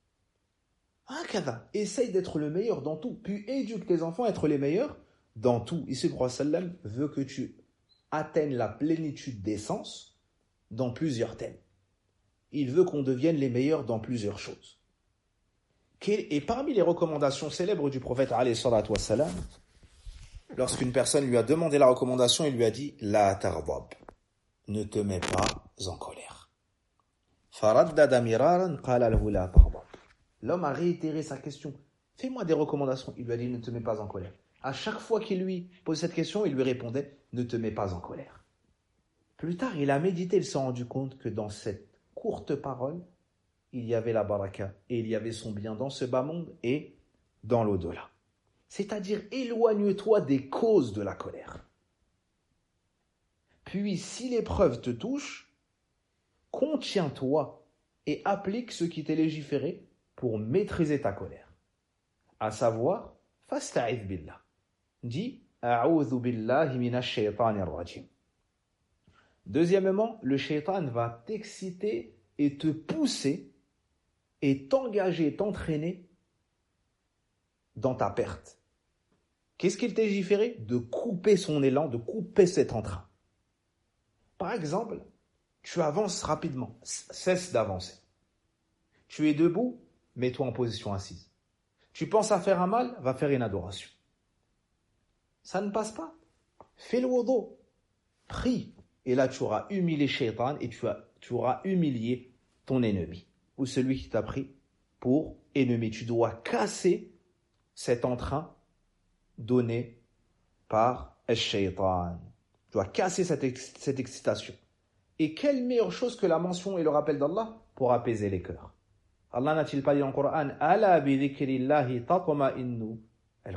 Essaye d'être le meilleur dans tout, puis éduque tes enfants à être les meilleurs dans tout. Ici, le prophète sallam veut que tu atteignes la plénitude des sens dans plusieurs thèmes. Il veut qu'on devienne les meilleurs dans plusieurs choses. Et parmi les recommandations célèbres du prophète alayhi salatu wassalam, lorsqu'une personne lui a demandé la recommandation, il lui a dit « La tardab » ne te mets pas en colère. « Faraddada miraran qala lahu la tardab » L'homme a réitéré sa question. Fais-moi des recommandations. Il lui a dit, ne te mets pas en colère. À chaque fois qu'il lui posait cette question, il lui répondait, ne te mets pas en colère. Plus tard, il a médité, il s'est rendu compte que dans cette courte parole, il y avait la baraka et il y avait son bien dans ce bas monde et dans l'au-delà. C'est-à-dire, éloigne-toi des causes de la colère. Puis, si l'épreuve te touche, contiens-toi et applique ce qui t'est légiféré pour maîtriser ta colère. À savoir, fasta'idh billah. Dis, a'udhu billahi minash shaytanir rajim. Deuxièmement, le shaytan va t'exciter et te pousser et t'engager, t'entraîner dans ta perte. Qu'est-ce qu'il t'a légiféré? De couper son élan, de couper cet entrain. Par exemple, tu avances rapidement, cesse d'avancer. Tu es debout, mets-toi en position assise. Tu penses à faire un mal, va faire une adoration. Ça ne passe pas. Fais le wudu. Prie. Et là, tu auras humilié Shaitan et tu auras humilié ton ennemi. Ou celui qui t'a pris pour ennemi. Tu dois casser cet entrain donné par Shaitan. Tu dois casser cette excitation. Et quelle meilleure chose que la mention et le rappel d'Allah pour apaiser les cœurs. Allah n'a-t-il pas dit dans le Coran « Ala bi dhikrillahi tatma'innu al-qulub »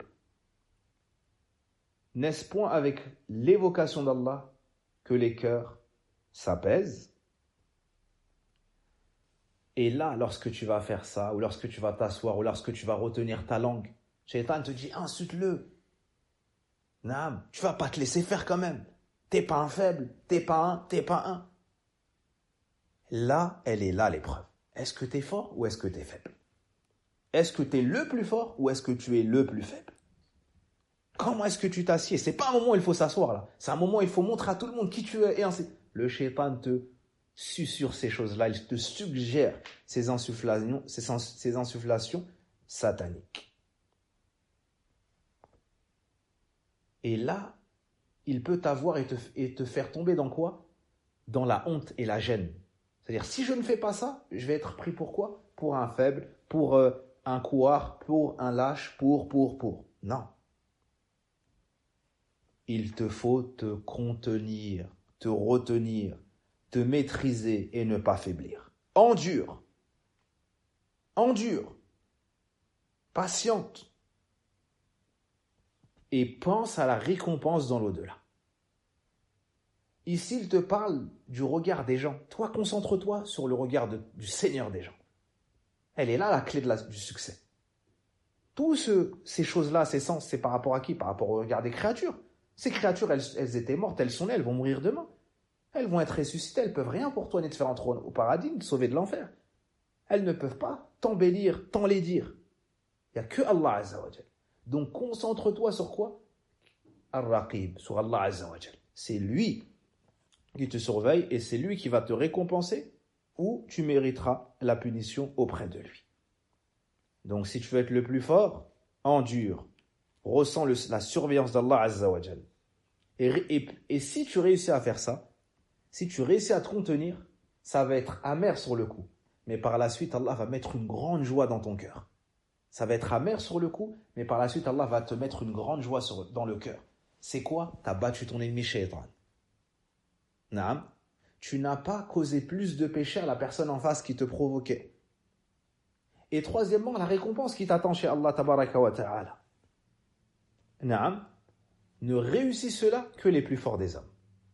N'est-ce point avec l'évocation d'Allah que les cœurs s'apaisent? Et là, lorsque tu vas faire ça, ou lorsque tu vas t'asseoir, ou lorsque tu vas retenir ta langue, Shaitan te dit insulte-le. Naam, tu vas pas te laisser faire quand même. T'es pas un faible, t'es pas un. Là, elle est là l'épreuve. Est-ce que tu es fort ou est-ce que tu es faible? Est-ce que tu es le plus fort ou est-ce que tu es le plus faible? Comment est-ce que tu t'assieds? C'est pas un moment où il faut s'asseoir là. C'est un moment où il faut montrer à tout le monde qui tu es. Et ainsi. Le shaitan te susurre ces choses-là. Il te suggère ces insufflations sataniques. Et là, il peut t'avoir et te faire tomber dans quoi? Dans la honte et la gêne. C'est-à-dire, si je ne fais pas ça, je vais être pris pour quoi? Pour un faible, pour un couard, pour un lâche, pour. Non. Il te faut te contenir, te retenir, te maîtriser et ne pas faiblir. Endure, patiente et pense à la récompense dans l'au-delà. Ici, il te parle du regard des gens. Toi, concentre-toi sur le regard du Seigneur des gens. Elle est là la clé du succès. Toutes ces choses-là, ces sens, c'est par rapport à qui? Par rapport au regard des créatures. Ces créatures, elles étaient mortes, elles sont nées, elles vont mourir demain. Elles vont être ressuscitées, elles ne peuvent rien pour toi, ni te faire entrer au paradis, ni te sauver de l'enfer. Elles ne peuvent pas t'embellir, t'enlaidir. Il n'y a que Allah Azza wa Jal. Donc concentre-toi sur quoi? Ar-Raqib, sur Allah Azza wa Jal. C'est lui qui te surveille et c'est lui qui va te récompenser ou tu mériteras la punition auprès de lui. Donc si tu veux être le plus fort, endure, ressens la surveillance d'Allah Azza wa Jal. Et si tu réussis à faire ça, si tu réussis à te contenir, ça va être amer sur le coup. Mais par la suite, Allah va mettre une grande joie dans ton cœur. Ça va être amer sur le coup, mais par la suite, Allah va te mettre une grande joie dans le cœur. C'est quoi? Tu as battu ton ennemi shaitan. Naam. Tu n'as pas causé plus de péché à la personne en face qui te provoquait. Et troisièmement, la récompense qui t'attend chez Allah tabaraka wa ta'ala. Naam. Ne réussit cela que les plus forts des hommes.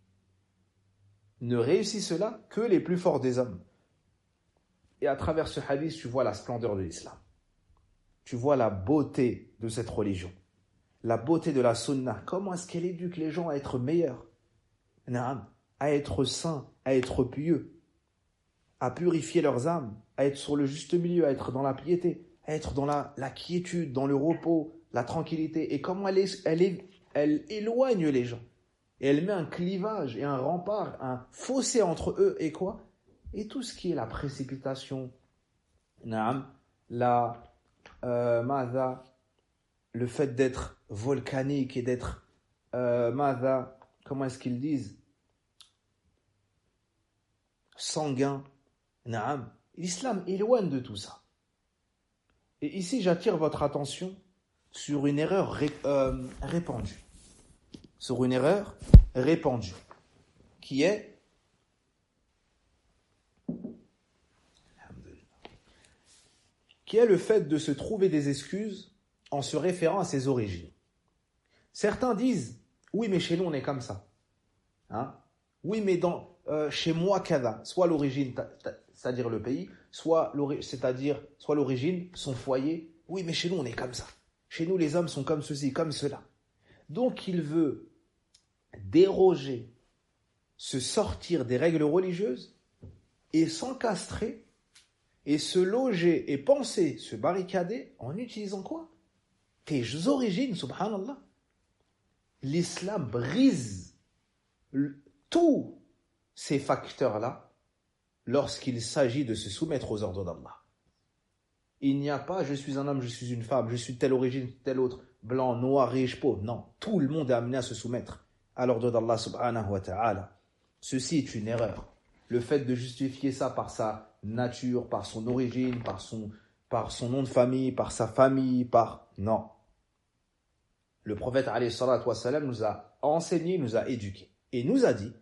Ne réussit cela que les plus forts des hommes. Et à travers ce hadith, tu vois la splendeur de l'islam. Tu vois la beauté de cette religion. La beauté de la sunna. Comment est-ce qu'elle éduque les gens à être meilleurs? Naam. À être saints, à être pieux, à purifier leurs âmes, à être sur le juste milieu, à être dans la piété, à être dans la quiétude, dans le repos, la tranquillité. Et comment elle éloigne les gens. Et elle met un clivage et un rempart, un fossé entre eux et quoi? Et tout ce qui est la précipitation, naam, le fait d'être volcanique et d'être, comment est-ce qu'ils disent? Sanguin, naam. L'islam éloigne de tout ça. Et ici, j'attire votre attention sur une erreur répandue. Sur une erreur répandue, qui est le fait de se trouver des excuses en se référant à ses origines. Certains disent, oui, mais chez nous, on est comme ça. Hein? Oui, mais chez moi, kada, soit l'origine, c'est-à-dire le pays, soit l'origine, son foyer. Oui, mais chez nous, on est comme ça. Chez nous, les hommes sont comme ceci, comme cela. Donc, il veut déroger, se sortir des règles religieuses et s'encastrer et se loger et penser, se barricader en utilisant quoi? Tes origines, subhanallah. L'islam brise tous ces facteurs-là lorsqu'il s'agit de se soumettre aux ordres d'Allah. Il n'y a pas je suis un homme, je suis une femme, je suis telle origine, telle autre, blanc, noir, riche, pauvre. Non, tout le monde est amené à se soumettre à l'ordre d'Allah subhanahu wa ta'ala. Ceci est une erreur. Le fait de justifier ça par sa nature, par son origine, par son nom de famille, par sa famille, Non. Le prophète alayhi salatu wa salam nous a enseigné, nous a éduqués. Et nous a dit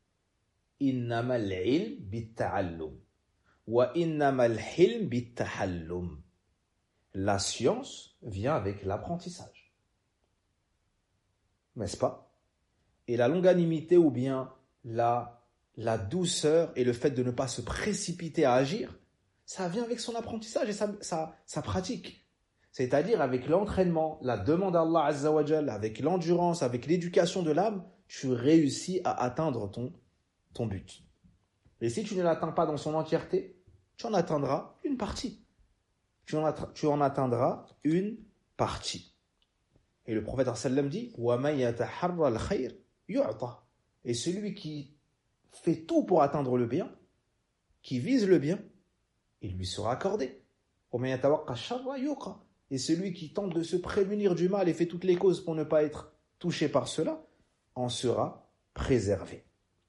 Innamal ilm bitta'allum wa innamal hilm bittahallum. La science vient avec l'apprentissage. N'est-ce pas? Et la longanimité ou bien la douceur et le fait de ne pas se précipiter à agir, ça vient avec son apprentissage et sa pratique. C'est-à-dire avec l'entraînement, la demande à Allah Azza wa Jal, avec l'endurance, avec l'éducation de l'âme, tu réussis à atteindre ton but. Et si tu ne l'atteins pas dans son entièreté, tu en atteindras une partie. Tu en atteindras une partie. Et le prophète sallam dit وَمَنْ يَتَحَرَّ الْخَيْرِ يُعْطَى. Et celui qui fait tout pour atteindre le bien, qui vise le bien, il lui sera accordé. وَمَنْ يَتَوَقَّ الشَّرَّ يُوقَى. Et celui qui tente de se prémunir du mal et fait toutes les causes pour ne pas être touché par cela, en sera préservé.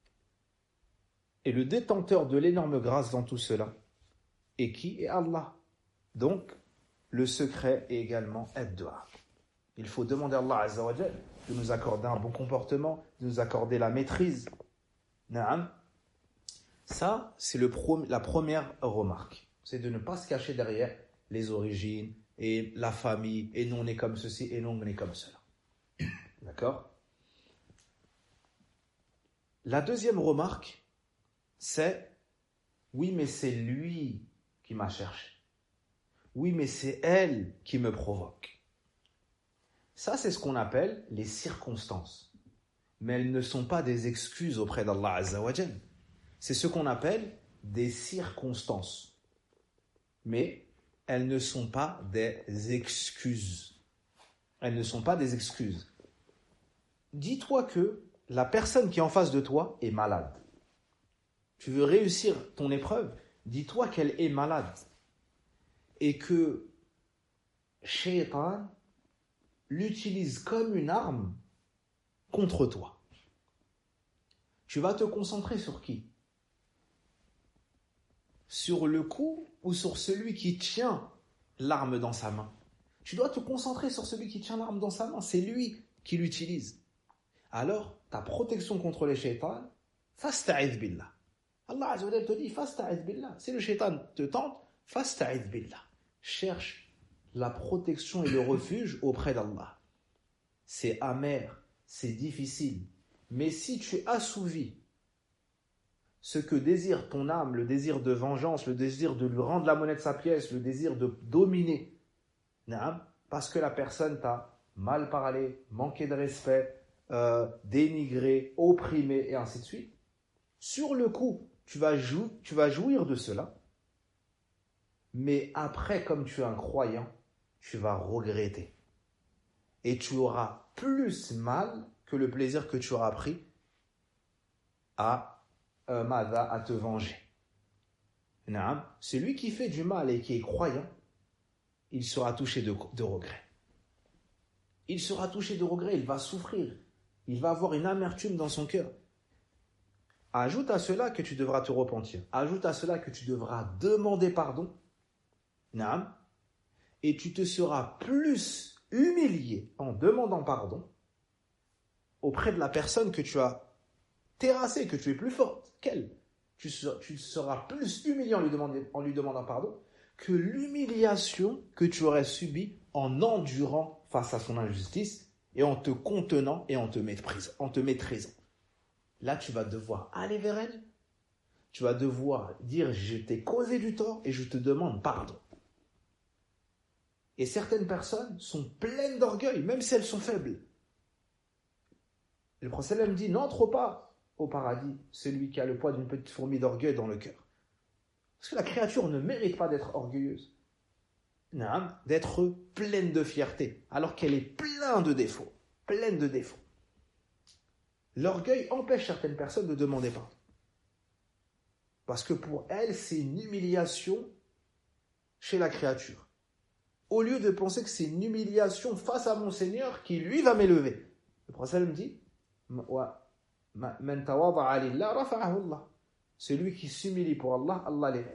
Et le détenteur de l'énorme grâce dans tout cela est qui? Est Allah. Donc, le secret est également ad-du'a. Il faut demander à Allah Azza wa Jal de nous accorder un bon comportement, de nous accorder la maîtrise. Naam. Ça, c'est la première remarque. C'est de ne pas se cacher derrière les origines et la famille, et nous on est comme ceci, et nous on est comme cela. D'accord? La deuxième remarque, c'est oui, mais c'est lui qui m'a cherché. Oui, mais c'est elle qui me provoque. Ça, c'est ce qu'on appelle les circonstances. Mais elles ne sont pas des excuses auprès d'Allah Azza wa Jal. C'est ce qu'on appelle des circonstances. Mais elles ne sont pas des excuses. Elles ne sont pas des excuses. Dis-toi que la personne qui est en face de toi est malade. Tu veux réussir ton épreuve, dis-toi qu'elle est malade. Et que Shaitan l'utilise comme une arme contre toi. Tu vas te concentrer sur qui? Sur le coup ou sur celui qui tient l'arme dans sa main? Tu dois te concentrer sur celui qui tient l'arme dans sa main. C'est lui qui l'utilise. Alors, ta protection contre les shaitans, fasta'idh billah. Allah Azza wa Jalla te dit, fasta'idh billah. Si le shaitan te tente, fasta'idh billah. Cherche la protection et le refuge auprès d'Allah. C'est amer, c'est difficile. Mais si tu assouvis ce que désire ton âme, le désir de vengeance, le désir de lui rendre la monnaie de sa pièce, le désir de dominer, parce que la personne t'a mal parlé, manqué de respect, dénigré, opprimé, et ainsi de suite, sur le coup, tu vas jouir de cela, mais après, comme tu es un croyant, tu vas regretter. Et tu auras plus mal que le plaisir que tu auras pris à te venger. Celui qui fait du mal et qui est croyant, il sera touché de regret. Il sera touché de regret, il va souffrir. Il va avoir une amertume dans son cœur. Ajoute à cela que tu devras te repentir. Ajoute à cela que tu devras demander pardon. Et tu te seras plus humilié en demandant pardon auprès de la personne que tu as terrassée, que tu es plus forte qu'elle. Tu seras plus humilié en lui demandant pardon que l'humiliation que tu aurais subie en endurant face à son injustice et en te contenant et en te maîtrisant. Là, tu vas devoir aller vers elle. Tu vas devoir dire « Je t'ai causé du tort et je te demande pardon ». Et certaines personnes sont pleines d'orgueil, même si elles sont faibles. Le prophète dit « N'entre pas au paradis celui qui a le poids d'une petite fourmi d'orgueil dans le cœur ». Parce que la créature ne mérite pas d'être orgueilleuse, d'être pleine de fierté, alors qu'elle est pleine de défauts. L'orgueil empêche certaines personnes de demander pardon. Parce que pour elles, c'est une humiliation chez la créature. Au lieu de penser que c'est une humiliation face à mon Seigneur qui, lui, va m'élever. Le prophète me dit celui qui s'humilie pour Allah, Allah l'élève.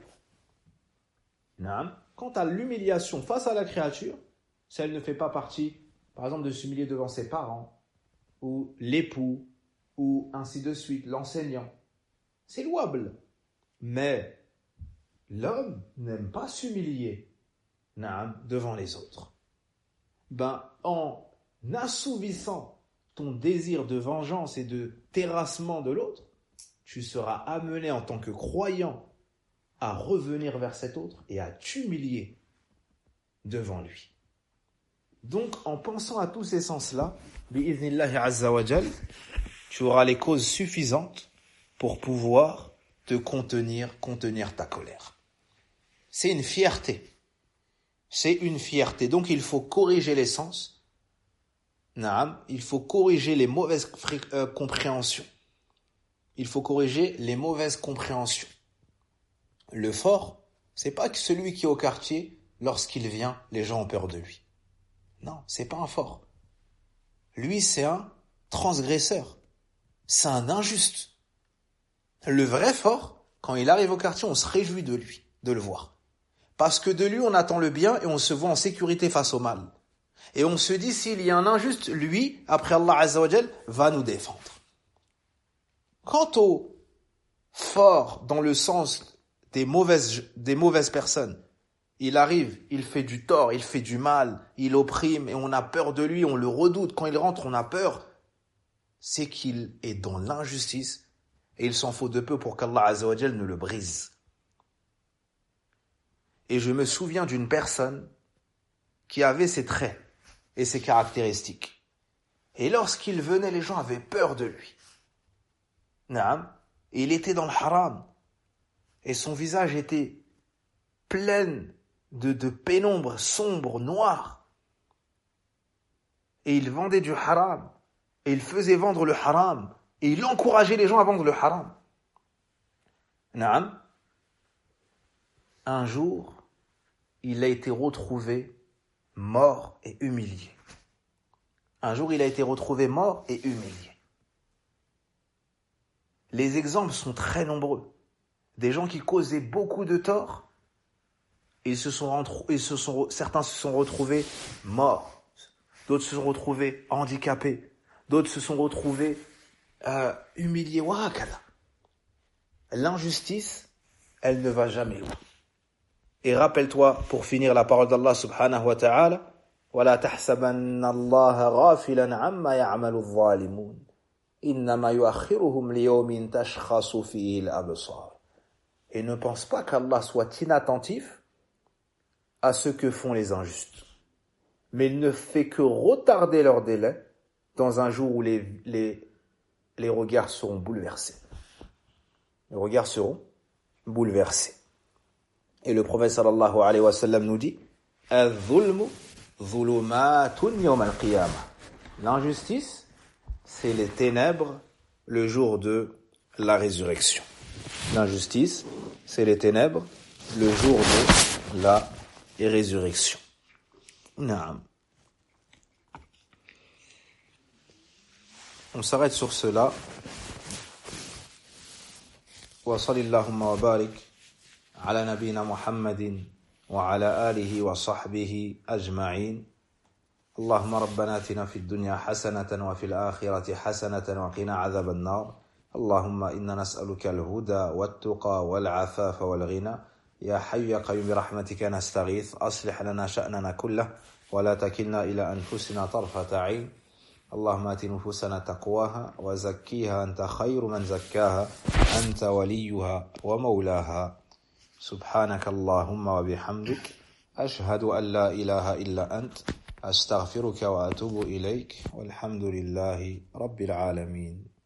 Quant à l'humiliation face à la créature, si elle ne fait pas partie, par exemple, de s'humilier devant ses parents, ou l'époux, ou ainsi de suite, l'enseignant, c'est louable. Mais l'homme n'aime pas s'humilier devant les autres. En assouvissant ton désir de vengeance et de terrassement de l'autre, tu seras amené en tant que croyant à revenir vers cet autre et à t'humilier devant lui. Donc, en pensant à tous ces sens-là, bi'idhnillahi azza wa jal, tu auras les causes suffisantes pour pouvoir te contenir ta colère. C'est une fierté. Donc, il faut corriger les sens. Il faut corriger les mauvaises compréhensions. Le fort, c'est pas que celui qui est au quartier, lorsqu'il vient, les gens ont peur de lui. Non, c'est pas un fort. Lui, c'est un transgresseur. c'est un injuste. Le vrai fort, quand il arrive au quartier, on se réjouit de lui, de le voir. Parce que de lui, on attend le bien et on se voit en sécurité face au mal. Et on se dit, s'il y a un injuste, lui, après Allah Azza wa Jal, va nous défendre. Quant au fort dans le sens des mauvaises personnes, il arrive, il fait du tort, il fait du mal, il opprime et on a peur de lui, on le redoute. Quand il rentre, on a peur. C'est qu'il est dans l'injustice et il s'en faut de peu pour qu'Allah Azza wa Jal ne le brise. Et je me souviens d'une personne qui avait ses traits et ses caractéristiques. Et lorsqu'il venait, les gens avaient peur de lui. Naam. Et il était dans le haram. Et son visage était plein de pénombre, sombre, noir. Et il vendait du haram. Et il faisait vendre le haram. Et il encourageait les gens à vendre le haram. Naam. Un jour, il a été retrouvé mort et humilié. Un jour, il a été retrouvé mort et humilié. Les exemples sont très nombreux. Des gens qui causaient beaucoup de tort, certains se sont retrouvés morts, d'autres se sont retrouvés handicapés, d'autres se sont retrouvés humiliés. L'injustice, elle ne va jamais loin. Et rappelle-toi, pour finir la parole d'Allah subhanahu wa ta'ala, وَلَا تَحْسَبَنَّ اللَّهَ غَافِلًا عَمَّا يَعْمَلُ الظَّالِمُونَ إِنَّمَا يُؤَخِّرُهُمْ لِيَوْمٍ تَشْخَصُ فِيهِ الْأَبْصَارُ. Et ne pense pas qu'Allah soit inattentif à ce que font les injustes. Mais il ne fait que retarder leur délai dans un jour où les regards seront bouleversés. Les regards seront bouleversés. Et le prophète sallallahu alayhi wa sallam nous dit Al-Zulmu Zulumatun Yawm al-Qiyamah. L'injustice, c'est les ténèbres le jour de la résurrection. L'injustice, c'est les ténèbres le jour de la résurrection. Naam. On s'arrête sur cela. Wa sallallahu wa barik على نبينا محمد وعلى آله وصحبه أجمعين اللهم ربنا آتنا في الدنيا حسنة وفي الآخرة حسنة وقنا عذاب النار اللهم إنا نسألك الهدى والتقى والعفاف والغنى يا حي يا قيوم برحمتك نستغيث أصلح لنا شأننا كله ولا تكلنا إلى أنفسنا طرفة عين اللهم آت نفوسنا تقواها وزكيها أنت خير من زكاها أنت وليها ومولاها سبحانك اللهم وبحمدك أشهد أن لا إله إلا أنت أستغفرك وأتوب إليك والحمد لله رب العالمين